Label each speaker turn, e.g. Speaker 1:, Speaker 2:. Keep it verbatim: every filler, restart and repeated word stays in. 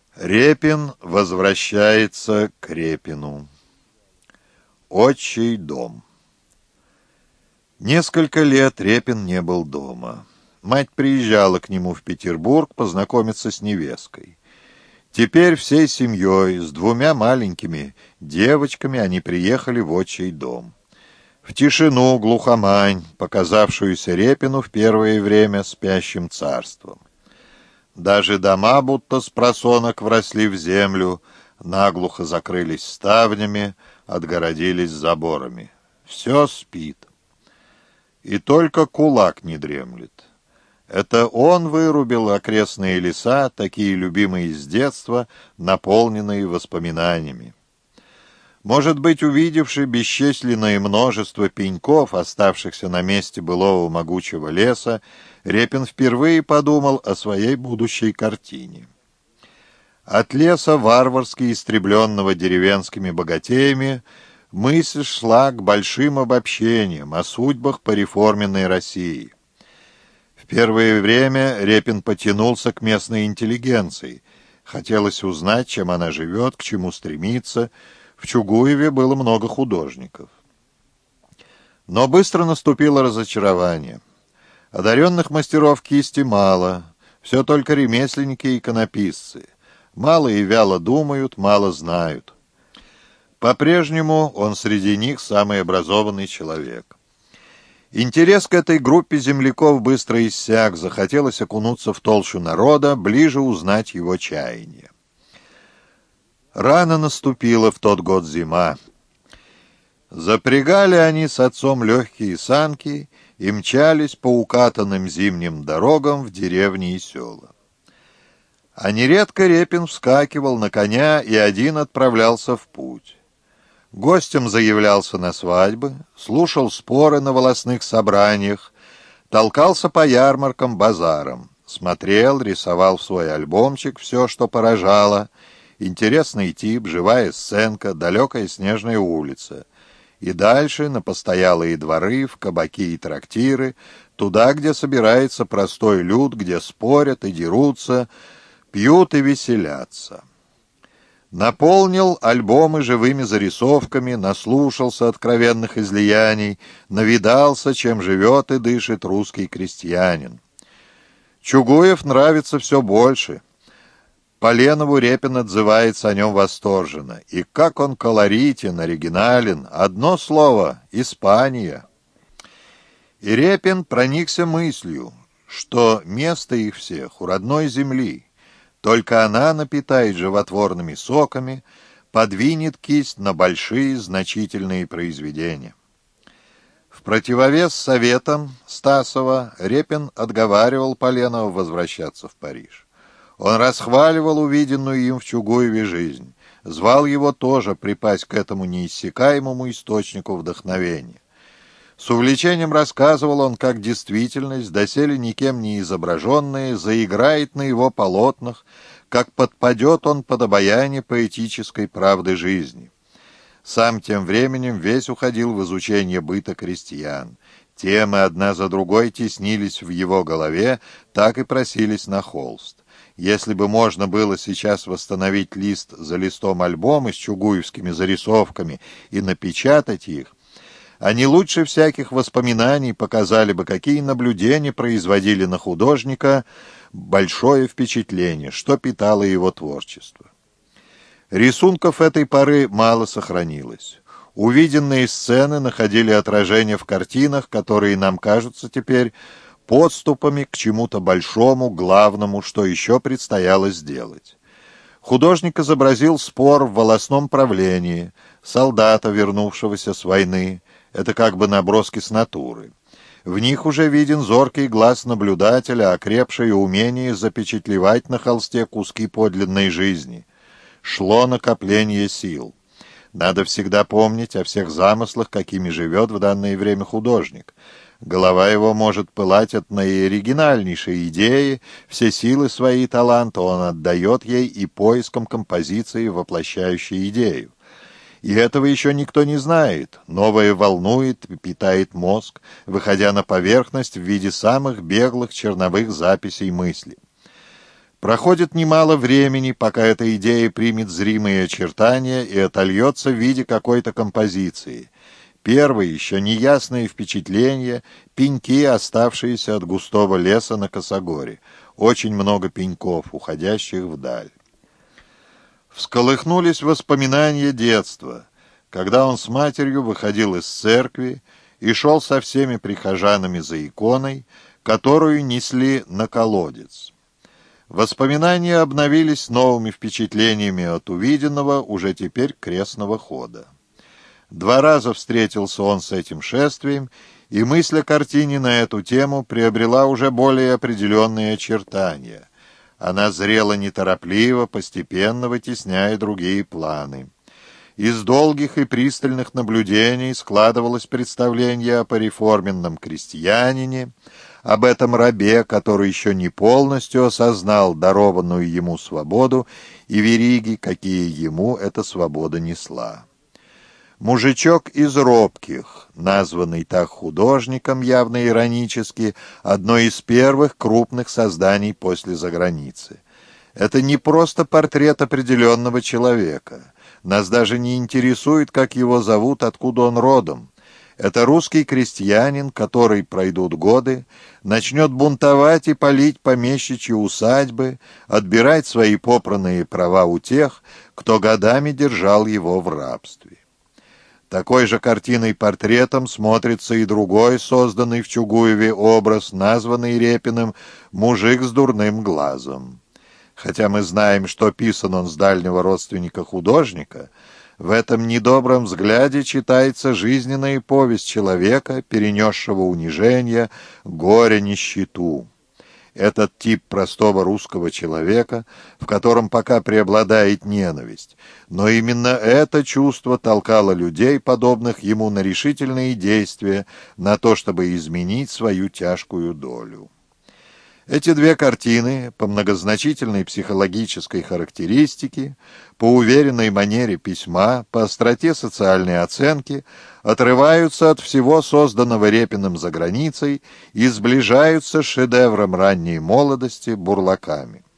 Speaker 1: Репин возвращается к Репину. Отчий дом. Несколько лет Репин не был дома. Мать приезжала к нему в Петербург познакомиться с невесткой. Теперь всей семьей, с двумя маленькими девочками, они приехали в отчий дом. В тишину, глухомань, показавшуюся Репину в первое время спящим царством. Даже дома будто с просонок вросли в землю, наглухо закрылись ставнями, отгородились заборами. Все спит. И только кулак не дремлет. Это он вырубил окрестные леса, такие любимые с детства, наполненные воспоминаниями. Может быть, увидевший бесчисленное множество пеньков, оставшихся на месте былого могучего леса, Репин впервые подумал о своей будущей картине. От леса, варварски истребленного деревенскими богатеями, мысль шла к большим обобщениям о судьбах пореформенной России. В первое время Репин потянулся к местной интеллигенции. Хотелось узнать, чем она живет, к чему стремится. В Чугуеве было много художников. Но быстро наступило разочарование. Одаренных мастеров кисти мало, все только ремесленники и иконописцы. Мало и вяло думают, мало знают. По-прежнему он среди них самый образованный человек. Интерес к этой группе земляков быстро иссяк, захотелось окунуться в толщу народа, ближе узнать его чаяния. Рано наступила в тот год зима. Запрягали они с отцом легкие санки и мчались по укатанным зимним дорогам в деревни и села. А нередко Репин вскакивал на коня и один отправлялся в путь. Гостем заявлялся на свадьбы, слушал споры на волостных собраниях, толкался по ярмаркам, базарам, смотрел, рисовал в свой альбомчик все, что поражало. Интересный тип, живая сценка, далекая снежная улица. И дальше на постоялые дворы, в кабаки и трактиры, туда, где собирается простой люд, где спорят и дерутся, пьют и веселятся. Наполнил альбомы живыми зарисовками, наслушался откровенных излияний, навидался, чем живет и дышит русский крестьянин. Чугуев нравится все больше. Поленову Репин отзывается о нем восторженно. И как он колоритен, оригинален. Одно слово — Испания. И Репин проникся мыслью, что место их всех у родной земли. Только она напитает животворными соками, подвинет кисть на большие значительные произведения. В противовес советам Стасова Репин отговаривал Поленова возвращаться в Париж. Он расхваливал увиденную им в Чугуеве жизнь, звал его тоже припасть к этому неиссякаемому источнику вдохновения. С увлечением рассказывал он, как действительность, доселе никем не изображенная, заиграет на его полотнах, как подпадет он под обаяние поэтической правды жизни. Сам тем временем весь уходил в изучение быта крестьян. Темы одна за другой теснились в его голове, так и просились на холст. Если бы можно было сейчас восстановить лист за листом альбомы с чугуевскими зарисовками и напечатать их, они лучше всяких воспоминаний показали бы, какие наблюдения производили на художника большое впечатление, что питало его творчество. Рисунков этой поры мало сохранилось. Увиденные сцены находили отражение в картинах, которые нам кажутся теперь подступами к чему-то большому, главному, что еще предстояло сделать. Художник изобразил спор в волостном правлении, солдата, вернувшегося с войны. Это как бы наброски с натуры. В них уже виден зоркий глаз наблюдателя, окрепшее умение запечатлевать на холсте куски подлинной жизни. Шло накопление сил. Надо всегда помнить о всех замыслах, какими живет в данное время художник. Голова его может пылать от наиоригинальнейшей идеи, все силы свои и таланты он отдает ей и поиском композиции, воплощающей идею. И этого еще никто не знает. Новое волнует, питает мозг, выходя на поверхность в виде самых беглых черновых записей мысли. Проходит немало времени, пока эта идея примет зримые очертания и отольется в виде какой-то композиции. Первые, еще неясные впечатления — пеньки, оставшиеся от густого леса на косогоре. Очень много пеньков, уходящих вдаль. Всколыхнулись воспоминания детства, когда он с матерью выходил из церкви и шел со всеми прихожанами за иконой, которую несли на колодец. Воспоминания обновились новыми впечатлениями от увиденного, уже теперь крестного хода. Два раза встретился он с этим шествием, и мысль о картине на эту тему приобрела уже более определенные очертания. Она зрела неторопливо, постепенно вытесняя другие планы. Из долгих и пристальных наблюдений складывалось представление о пореформенном крестьянине, об этом рабе, который еще не полностью осознал дарованную ему свободу и вериги, какие ему эта свобода несла. Мужичок из робких, названный так художником, явно иронически, одно из первых крупных созданий после заграницы. Это не просто портрет определенного человека. Нас даже не интересует, как его зовут, откуда он родом. Это русский крестьянин, который, пройдут годы, начнет бунтовать и палить помещичьи усадьбы, отбирать свои попранные права у тех, кто годами держал его в рабстве. Такой же картиной-портретом смотрится и другой, созданный в Чугуеве образ, названный Репиным «Мужик с дурным глазом». Хотя мы знаем, что писан он с дальнего родственника художника, в этом недобром взгляде читается жизненная повесть человека, перенесшего унижение, горе, нищету. Этот тип простого русского человека, в котором пока преобладает ненависть. Но именно это чувство толкало людей, подобных ему, на решительные действия, на то, чтобы изменить свою тяжкую долю. Эти две картины по многозначительной психологической характеристике, по уверенной манере письма, по остроте социальной оценки отрываются от всего созданного Репиным за границей и сближаются с шедевром ранней молодости «Бурлаками».